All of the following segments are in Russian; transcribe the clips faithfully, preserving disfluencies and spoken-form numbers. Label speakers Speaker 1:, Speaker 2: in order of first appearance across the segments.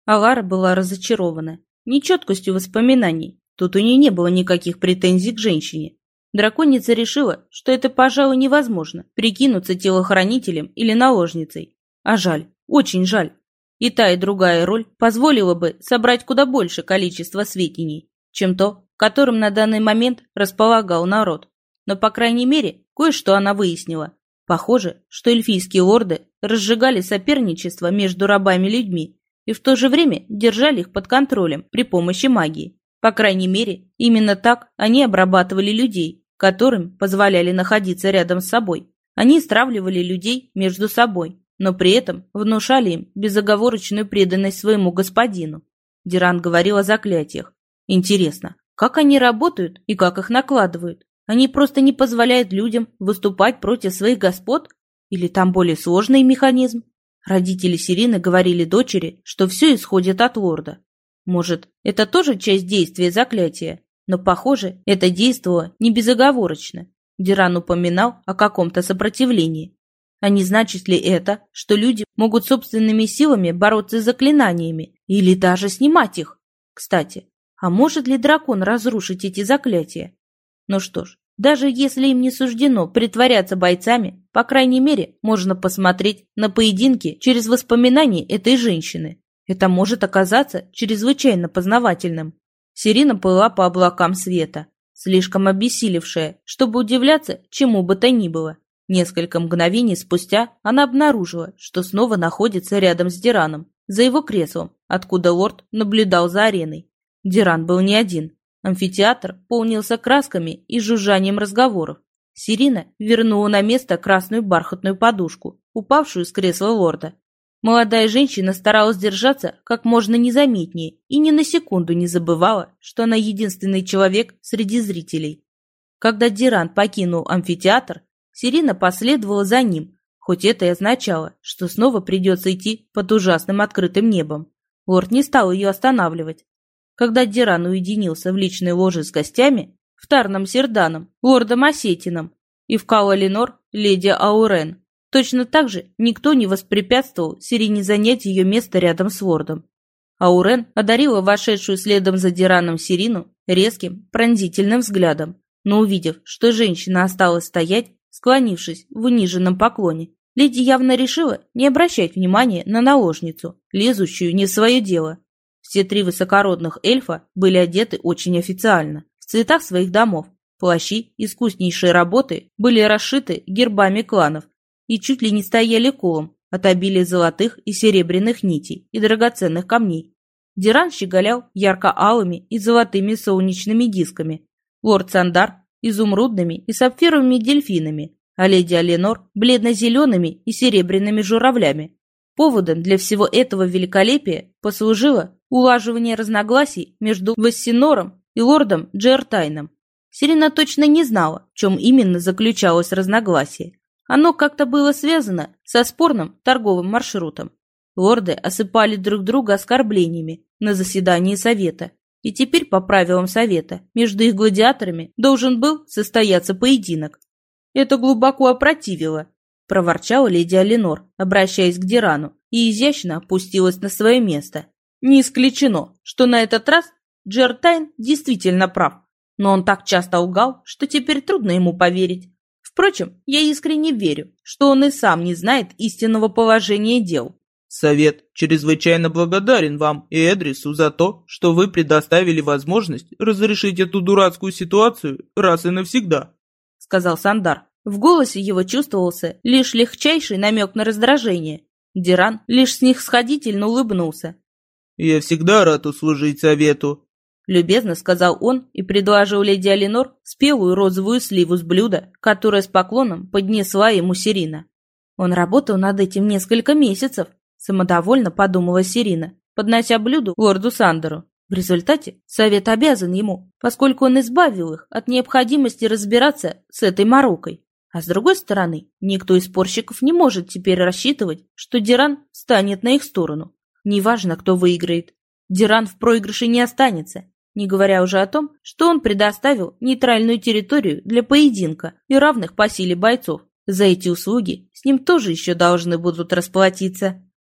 Speaker 1: Алара была разочарована нечеткостью воспоминаний. Тут у нее не было никаких претензий к женщине. Драконица решила, что это, пожалуй, невозможно — прикинуться телохранителем или наложницей. А жаль, очень жаль. И та, и другая роль позволила бы собрать куда больше количества сведений, чем то, которым на данный момент располагал народ. Но, по крайней мере, кое-что она выяснила. Похоже, что эльфийские лорды разжигали соперничество между рабами и людьми и в то же время держали их под контролем при помощи магии. По крайней мере, именно так они обрабатывали людей, которым позволяли находиться рядом с собой. Они стравливали людей между собой, но при этом внушали им безоговорочную преданность своему господину. Диран говорил о заклятиях. Интересно, как они работают и как их накладывают? Они просто не позволяют людям выступать против своих господ? Или там более сложный механизм? Родители Сирины говорили дочери, что все исходит от лорда. Может, это тоже часть действия заклятия? Но, похоже, это действовало не безоговорочно. Диран упоминал о каком-то сопротивлении. А не значит ли это, что люди могут собственными силами бороться с заклинаниями или даже снимать их? Кстати, а может ли дракон разрушить эти заклятия? Ну что ж, даже если им не суждено притворяться бойцами, по крайней мере, можно посмотреть на поединки через воспоминания этой женщины. Это может оказаться чрезвычайно познавательным. Сирина плыла по облакам света, слишком обессилевшая, чтобы удивляться чему бы то ни было. Несколько мгновений спустя она обнаружила, что снова находится рядом с Дираном, за его креслом, откуда лорд наблюдал за ареной. Диран был не один. Амфитеатр полнился красками и жужжанием разговоров. Сирина вернула на место красную бархатную подушку, упавшую с кресла лорда. Молодая женщина старалась держаться как можно незаметнее и ни на секунду не забывала, что она единственный человек среди зрителей. Когда Диран покинул амфитеатр, Сирина последовала за ним, хоть это и означало, что снова придется идти под ужасным открытым небом. Лорд не стал ее останавливать. Когда Диран уединился в личной ложе с гостями, в Тарном Серданом, лордом Осетином, и в Кала-Ленор, леди Аурен, точно так же никто не воспрепятствовал Сирине занять ее место рядом с лордом. Аурен одарила вошедшую следом за Дираном Сирину резким, пронзительным взглядом, но увидев, что женщина осталась стоять, склонившись в униженном поклоне, леди явно решила не обращать внимания на наложницу, лезущую не в свое дело. Все три высокородных эльфа были одеты очень официально, в цветах своих домов. Плащи искуснейшей работы были расшиты гербами кланов и чуть ли не стояли колом от обилия золотых и серебряных нитей и драгоценных камней. Диран щеголял ярко-алыми и золотыми солнечными дисками, лорд Сандар – изумрудными и сапфировыми дельфинами, а леди Аленор – бледно-зелеными и серебряными журавлями. Поводом для всего этого великолепия послужило улаживание разногласий между Вассинором и лордом Джертайном. Сирина точно не знала, в чем именно заключалось разногласие. Оно как-то было связано со спорным торговым маршрутом. Лорды осыпали друг друга оскорблениями на заседании совета, и теперь по правилам совета между их гладиаторами должен был состояться поединок. Это глубоко опротивило, проворчала леди Аленор, обращаясь к Дирану, и изящно опустилась на свое место. Не исключено, что на этот раз Джертайн действительно прав, но он так часто лгал, что теперь трудно ему поверить. Впрочем, я искренне верю, что он и сам не знает истинного положения дел.
Speaker 2: Совет чрезвычайно благодарен вам и Эдрису за то, что вы предоставили возможность разрешить эту дурацкую ситуацию раз и навсегда,
Speaker 1: — сказал Сандар. В голосе его чувствовался лишь легчайший намек на раздражение. Диран лишь снисходительно улыбнулся.
Speaker 2: «Я всегда рад услужить совету»,
Speaker 1: — любезно сказал он и предложил леди Аленор спелую розовую сливу с блюда, которое с поклоном поднесла ему Сирина. Он работал над этим несколько месяцев, самодовольно подумала Сирина, поднося блюдо лорду Сандеру. В результате совет обязан ему, поскольку он избавил их от необходимости разбираться с этой морокой. А с другой стороны, никто из спорщиков не может теперь рассчитывать, что Диран встанет на их сторону. Неважно, кто выиграет. Диран в проигрыше не останется, не говоря уже о том, что он предоставил нейтральную территорию для поединка и равных по силе бойцов. За эти услуги с ним тоже еще должны будут расплатиться.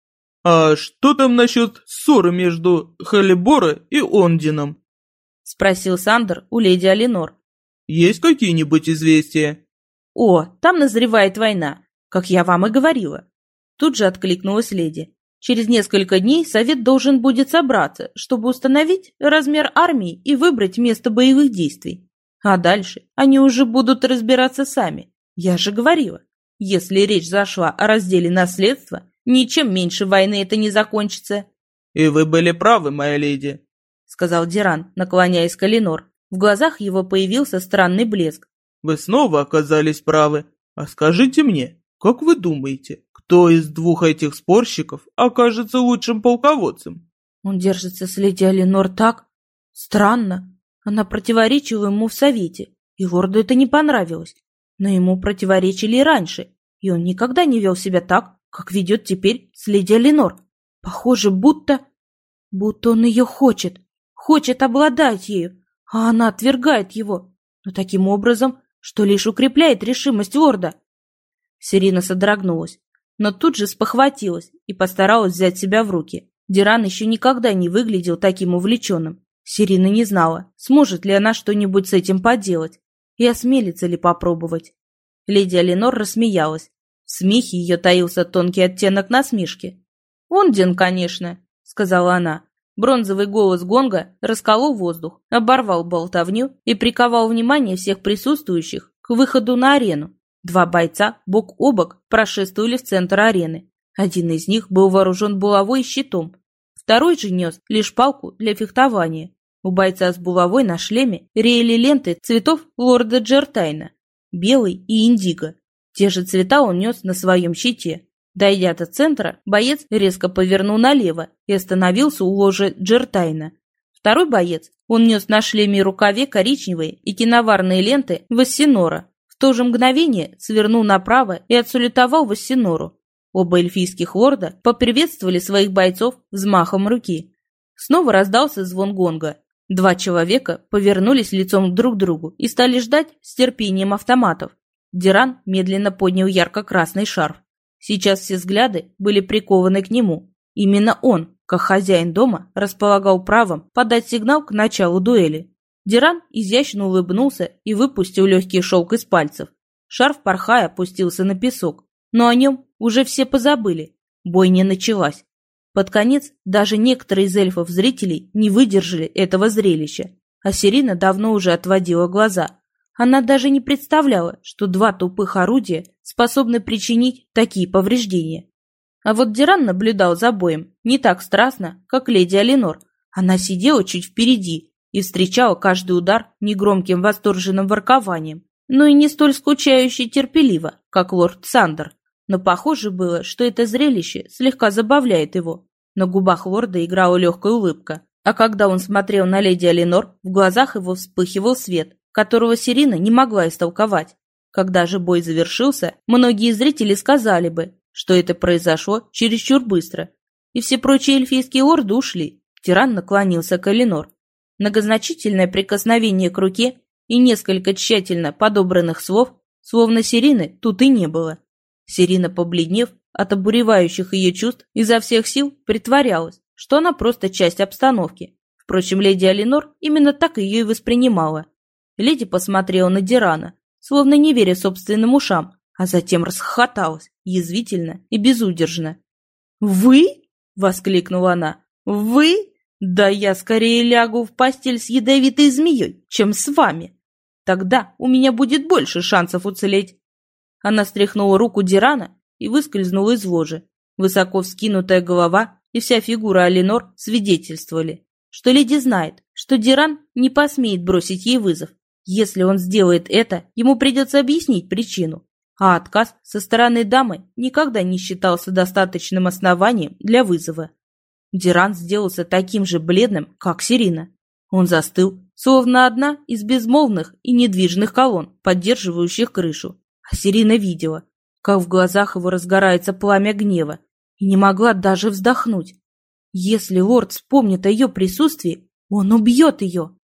Speaker 2: «А что там насчет ссоры между Халибора и Ондином?»
Speaker 1: — спросил Сандер у леди Алинор.
Speaker 2: «Есть какие-нибудь известия?»
Speaker 1: «О, там назревает война, как я вам и говорила». Тут же откликнулась леди. «Через несколько дней совет должен будет собраться, чтобы установить размер армии и выбрать место боевых действий. А дальше они уже будут разбираться сами. Я же говорила, если речь зашла о разделе наследства, ничем меньше войны это не закончится».
Speaker 2: «И вы были правы, моя леди»,
Speaker 1: — сказал Диран, наклоняясь к Алинор. В глазах его появился странный блеск.
Speaker 2: «Вы снова оказались правы. А скажите мне, как вы думаете, кто из двух этих спорщиков окажется лучшим полководцем?»
Speaker 1: Он держится с леди Алинор так странно. Она противоречила ему в совете, и лорду это не понравилось. Но ему противоречили и раньше, и он никогда не вел себя так, как ведет теперь с леди Алинор. Похоже, будто... будто он ее хочет, хочет обладать ею, а она отвергает его, но таким образом, что лишь укрепляет решимость лорда. Серина содрогнулась, но тут же спохватилась и постаралась взять себя в руки. Диран еще никогда не выглядел таким увлеченным. Серина не знала, сможет ли она что-нибудь с этим поделать и осмелится ли попробовать. Леди Алинор рассмеялась. В смехе ее таился тонкий оттенок насмешки. «Ондин, конечно», — сказала она. Бронзовый голос гонга расколол воздух, оборвал болтовню и приковал внимание всех присутствующих к выходу на арену. Два бойца бок о бок прошествовали в центр арены. Один из них был вооружен булавой и щитом, второй же нес лишь палку для фехтования. У бойца с булавой на шлеме реяли ленты цветов лорда Джертайна, белый и индиго. Те же цвета он нес на своем щите. Дойдя до центра, боец резко повернул налево и остановился у ложа Джертайна. Второй боец, он нес на шлеме и рукаве коричневые и киноварные ленты Вассинора. В то же мгновение свернул направо и отсалютовал Вассинору. Оба эльфийских лорда поприветствовали своих бойцов взмахом руки. Снова раздался звон гонга. Два человека повернулись лицом друг к другу и стали ждать с терпением автоматов. Диран медленно поднял ярко-красный шарф. Сейчас все взгляды были прикованы к нему. Именно он, как хозяин дома, располагал правом подать сигнал к началу дуэли. Диран изящно улыбнулся и выпустил легкий шелк из пальцев. Шарф, порхая, опустился на песок, но о нем уже все позабыли. Бойня началась. Под конец даже некоторые из эльфов-зрителей не выдержали этого зрелища, а Серина давно уже отводила глаза. Она даже не представляла, что два тупых орудия способны причинить такие повреждения. А вот Диран наблюдал за боем не так страстно, как леди Алинор. Она сидела чуть впереди и встречала каждый удар негромким восторженным воркованием, но и не столь скучающе и терпеливо, как лорд Сандер. Но похоже было, что это зрелище слегка забавляет его. На губах лорда играла легкая улыбка, а когда он смотрел на леди Алинор, в глазах его вспыхивал свет, которого Серина не могла истолковать. Когда же бой завершился, многие зрители сказали бы, что это произошло чересчур быстро, и все прочие эльфийские лорды ушли. Тиран наклонился к Алинор. Многозначительное прикосновение к руке и несколько тщательно подобранных слов, словно Серины, тут и не было. Серина, побледнев от обуревающих ее чувств, изо всех сил притворялась, что она просто часть обстановки. Впрочем, леди Алинор именно так ее и воспринимала. Леди посмотрела на Дирана, словно не веря собственным ушам, а затем расхохоталась, язвительно и безудержно. «Вы?» — воскликнула она. «Вы? Да я скорее лягу в постель с ядовитой змеей, чем с вами. Тогда у меня будет больше шансов уцелеть». Она стряхнула руку Дирана и выскользнула из ложи. Высоко вскинутая голова и вся фигура Алинор свидетельствовали, что леди знает, что Диран не посмеет бросить ей вызов. Если он сделает это, ему придется объяснить причину, а отказ со стороны дамы никогда не считался достаточным основанием для вызова. Диран сделался таким же бледным, как Серина. Он застыл, словно одна из безмолвных и недвижных колонн, поддерживающих крышу. А Серина видела, как в глазах его разгорается пламя гнева, и не могла даже вздохнуть. Если лорд вспомнит о ее присутствии, он убьет ее.